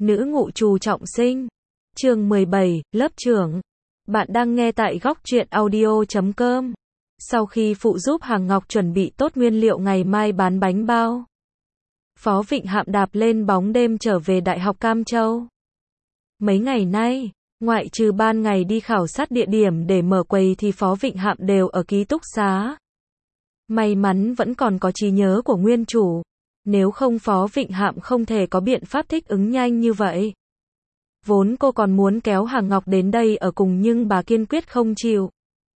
Nữ ngụ trù trọng sinh. Chương 17, lớp trưởng. Bạn đang nghe tại góc truyện audio.com. Sau khi phụ giúp Hàng Ngọc chuẩn bị tốt nguyên liệu ngày mai bán bánh bao, Phó Vịnh Hạm đạp lên bóng đêm trở về Đại học Cam Châu. Mấy ngày nay, ngoại trừ ban ngày đi khảo sát địa điểm để mở quầy thì Phó Vịnh Hạm đều ở ký túc xá. May mắn vẫn còn có trí nhớ của nguyên chủ. Nếu không Phó Vịnh Hạm không thể có biện pháp thích ứng nhanh như vậy. Vốn cô còn muốn kéo Hàng Ngọc đến đây ở cùng nhưng bà kiên quyết không chịu.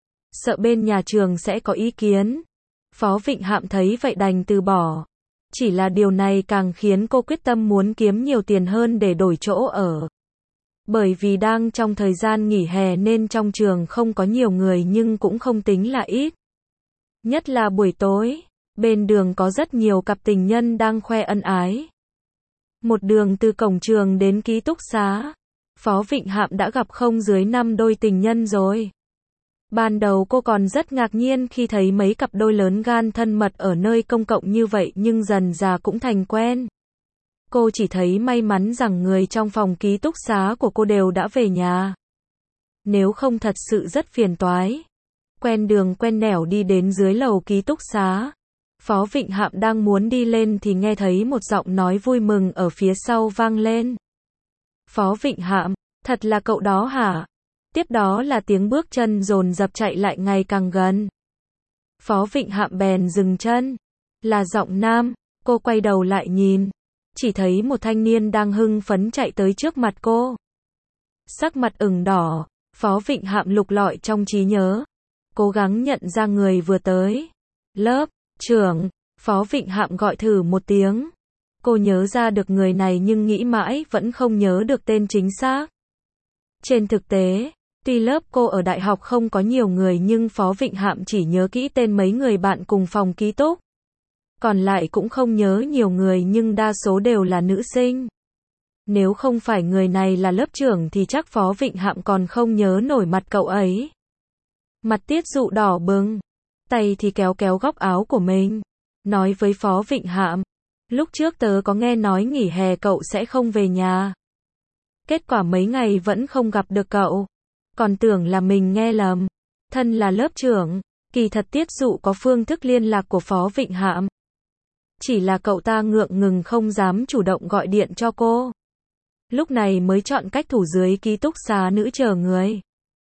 Sợ bên nhà trường sẽ có ý kiến. Phó Vịnh Hạm thấy vậy đành từ bỏ. Chỉ là điều này càng khiến cô quyết tâm muốn kiếm nhiều tiền hơn để đổi chỗ ở. Bởi vì đang trong thời gian nghỉ hè nên trong trường không có nhiều người nhưng cũng không tính là ít. Nhất là buổi tối, bên đường có rất nhiều cặp tình nhân đang khoe ân ái. Một đường từ cổng trường đến ký túc xá, Phó Vịnh Hạm đã gặp không dưới 5 đôi tình nhân rồi. Ban đầu cô còn rất ngạc nhiên khi thấy mấy cặp đôi lớn gan thân mật ở nơi công cộng như vậy nhưng dần dà cũng thành quen. Cô chỉ thấy may mắn rằng người trong phòng ký túc xá của cô đều đã về nhà. Nếu không thật sự rất phiền toái. Quen đường quen nẻo đi đến dưới lầu ký túc xá. Phó Vịnh Hạm đang muốn đi lên thì nghe thấy một giọng nói vui mừng ở phía sau vang lên. Phó Vịnh Hạm, thật là cậu đó hả? Tiếp đó là tiếng bước chân dồn dập chạy lại ngày càng gần. Phó Vịnh Hạm bèn dừng chân. Là giọng nam, cô quay đầu lại nhìn. Chỉ thấy một thanh niên đang hưng phấn chạy tới trước mặt cô. Sắc mặt ửng đỏ, Phó Vịnh Hạm lục lọi trong trí nhớ. Cố gắng nhận ra người vừa tới. Lớp trưởng, Phó Vịnh Hạm gọi thử một tiếng. Cô nhớ ra được người này nhưng nghĩ mãi vẫn không nhớ được tên chính xác. Trên thực tế, tuy lớp cô ở đại học không có nhiều người nhưng Phó Vịnh Hạm chỉ nhớ kỹ tên mấy người bạn cùng phòng ký túc. Còn lại cũng không nhớ nhiều người nhưng đa số đều là nữ sinh. Nếu không phải người này là lớp trưởng thì chắc Phó Vịnh Hạm còn không nhớ nổi mặt cậu ấy. Mặt Tiết Dụ đỏ bừng, tay thì kéo kéo góc áo của mình, nói với Phó Vịnh Hạm, lúc trước tớ có nghe nói nghỉ hè cậu sẽ không về nhà. Kết quả mấy ngày vẫn không gặp được cậu, còn tưởng là mình nghe lầm. Thân là lớp trưởng, kỳ thật Tiết Dụ có phương thức liên lạc của Phó Vịnh Hạm. Chỉ là cậu ta ngượng ngùng không dám chủ động gọi điện cho cô. Lúc này mới chọn cách thủ dưới ký túc xá nữ chờ người.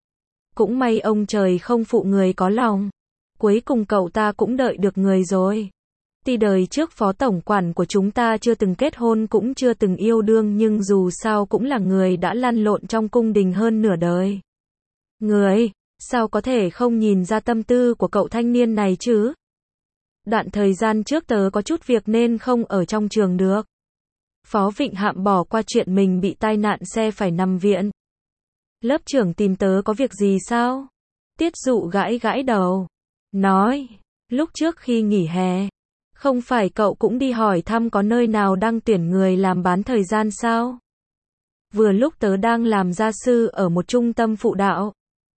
Cũng may ông trời không phụ người có lòng. Cuối cùng cậu ta cũng đợi được người rồi. Tuy đời trước phó tổng quản của chúng ta chưa từng kết hôn cũng chưa từng yêu đương nhưng dù sao cũng là người đã lăn lộn trong cung đình hơn nửa đời. Người, sao có thể không nhìn ra tâm tư của cậu thanh niên này chứ? Đoạn thời gian trước tớ có chút việc nên không ở trong trường được. Phó Vịnh Hạm bỏ qua chuyện mình bị tai nạn xe phải nằm viện. Lớp trưởng tìm tớ có việc gì sao? Tiết Dụ gãi gãi đầu. Nói, lúc trước khi nghỉ hè, không phải cậu cũng đi hỏi thăm có nơi nào đang tuyển người làm bán thời gian sao? Vừa lúc tớ đang làm gia sư ở một trung tâm phụ đạo.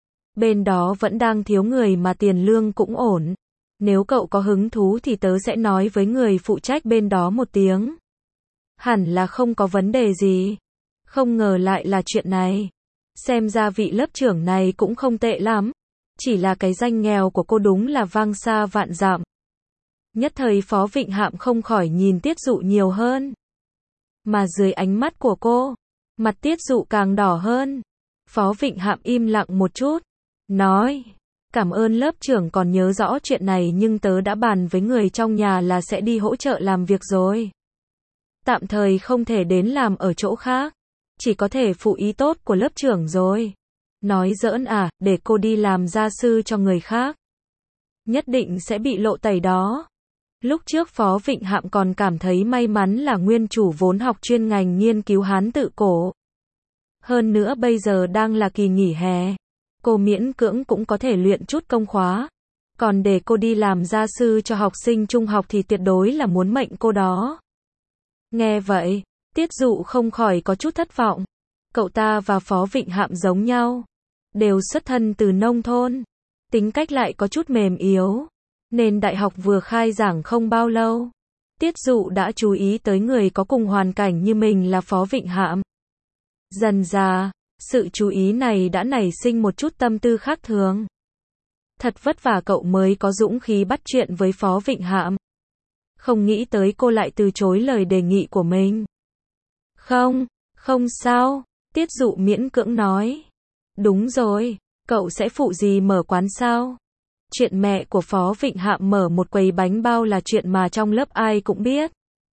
Bên đó vẫn đang thiếu người mà tiền lương cũng ổn. Nếu cậu có hứng thú thì tớ sẽ nói với người phụ trách bên đó một tiếng. Hẳn là không có vấn đề gì. Không ngờ lại là chuyện này. Xem ra vị lớp trưởng này cũng không tệ lắm. Chỉ là cái danh nghèo của cô đúng là vang xa vạn dặm. Nhất thời Phó Vịnh Hạm không khỏi nhìn Tiết Dụ nhiều hơn. Mà dưới ánh mắt của cô, mặt Tiết Dụ càng đỏ hơn. Phó Vịnh Hạm im lặng một chút. Nói, cảm ơn lớp trưởng còn nhớ rõ chuyện này nhưng tớ đã bàn với người trong nhà là sẽ đi hỗ trợ làm việc rồi. Tạm thời không thể đến làm ở chỗ khác. Chỉ có thể phụ ý tốt của lớp trưởng rồi. Nói giỡn à, để cô đi làm gia sư cho người khác. Nhất định sẽ bị lộ tẩy đó. Lúc trước Phó Vịnh Hạm còn cảm thấy may mắn là nguyên chủ vốn học chuyên ngành nghiên cứu Hán tự cổ. Hơn nữa bây giờ đang là kỳ nghỉ hè. Cô miễn cưỡng cũng có thể luyện chút công khóa. Còn để cô đi làm gia sư cho học sinh trung học thì tuyệt đối là muốn mệnh cô đó. Nghe vậy, Tiết Dụ không khỏi có chút thất vọng. Cậu ta và Phó Vịnh Hạm giống nhau. Đều xuất thân từ nông thôn. Tính cách lại có chút mềm yếu. Nên đại học vừa khai giảng không bao lâu. Tiết Dụ đã chú ý tới người có cùng hoàn cảnh như mình là Phó Vịnh Hạm. Dần dà, sự chú ý này đã nảy sinh một chút tâm tư khác thường. Thật vất vả cậu mới có dũng khí bắt chuyện với Phó Vịnh Hạm. Không nghĩ tới cô lại từ chối lời đề nghị của mình. Không, không sao, Tiết Dụ miễn cưỡng nói. Đúng rồi, cậu sẽ phụ gì mở quán sao? Chuyện mẹ của Phó Vịnh Hạm mở một quầy bánh bao là chuyện mà trong lớp ai cũng biết.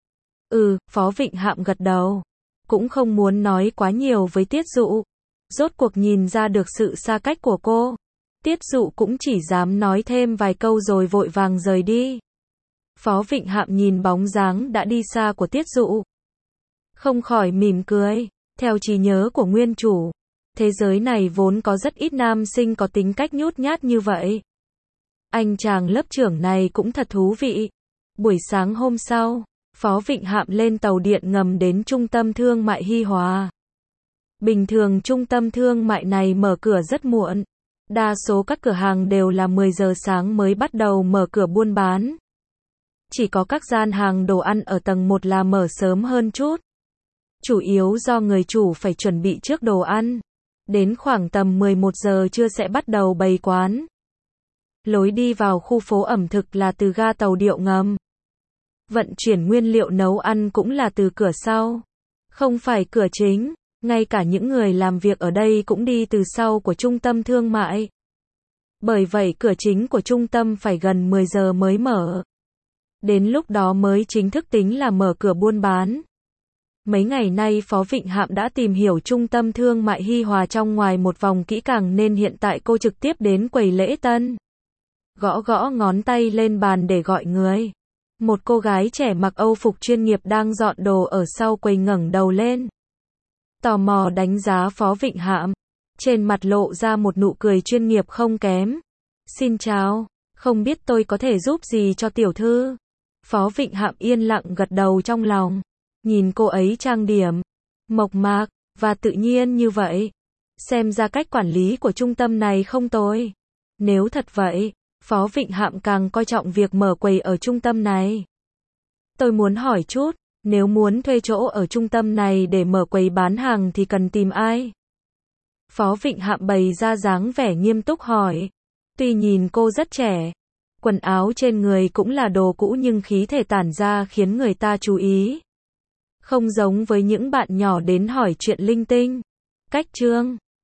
Phó Vịnh Hạm gật đầu. Cũng không muốn nói quá nhiều với Tiết Dụ. Rốt cuộc nhìn ra được sự xa cách của cô. Tiết Dụ cũng chỉ dám nói thêm vài câu rồi vội vàng rời đi. Phó Vịnh Hạm nhìn bóng dáng đã đi xa của Tiết Dụ. Không khỏi mỉm cười. Theo trí nhớ của nguyên chủ, thế giới này vốn có rất ít nam sinh có tính cách nhút nhát như vậy. Anh chàng lớp trưởng này cũng thật thú vị. Buổi sáng hôm sau, Phó Vịnh Hạm lên tàu điện ngầm đến trung tâm thương mại Hi Hòa. Bình thường trung tâm thương mại này mở cửa rất muộn. Đa số các cửa hàng đều là 10 giờ sáng mới bắt đầu mở cửa buôn bán. Chỉ có các gian hàng đồ ăn ở tầng 1 là mở sớm hơn chút. Chủ yếu do người chủ phải chuẩn bị trước đồ ăn. Đến khoảng tầm 11 giờ trưa sẽ bắt đầu bày quán. Lối đi vào khu phố ẩm thực là từ ga tàu điện ngầm. Vận chuyển nguyên liệu nấu ăn cũng là từ cửa sau. Không phải cửa chính. Ngay cả những người làm việc ở đây cũng đi từ sau của trung tâm thương mại. Bởi vậy cửa chính của trung tâm phải gần 10 giờ mới mở. Đến lúc đó mới chính thức tính là mở cửa buôn bán. Mấy ngày nay Phó Vịnh Hạm đã tìm hiểu trung tâm thương mại Hi Hòa trong ngoài một vòng kỹ càng nên hiện tại cô trực tiếp đến quầy lễ tân. Gõ gõ ngón tay lên bàn để gọi người. Một cô gái trẻ mặc Âu phục chuyên nghiệp đang dọn đồ ở sau quầy ngẩng đầu lên. Tò mò đánh giá Phó Vịnh Hạm. Trên mặt lộ ra một nụ cười chuyên nghiệp không kém. Xin chào, không biết tôi có thể giúp gì cho tiểu thư? Phó Vịnh Hạm yên lặng gật đầu trong lòng. Nhìn cô ấy trang điểm, mộc mạc, và tự nhiên như vậy. Xem ra cách quản lý của trung tâm này không tồi. Nếu thật vậy, Phó Vịnh Hạm càng coi trọng việc mở quầy ở trung tâm này. Tôi muốn hỏi chút, nếu muốn thuê chỗ ở trung tâm này để mở quầy bán hàng thì cần tìm ai? Phó Vịnh Hạm bày ra dáng vẻ nghiêm túc hỏi. Tuy nhìn cô rất trẻ, quần áo trên người cũng là đồ cũ nhưng khí thể tản ra khiến người ta chú ý. Không giống với những bạn nhỏ đến hỏi chuyện linh tinh. Cách chương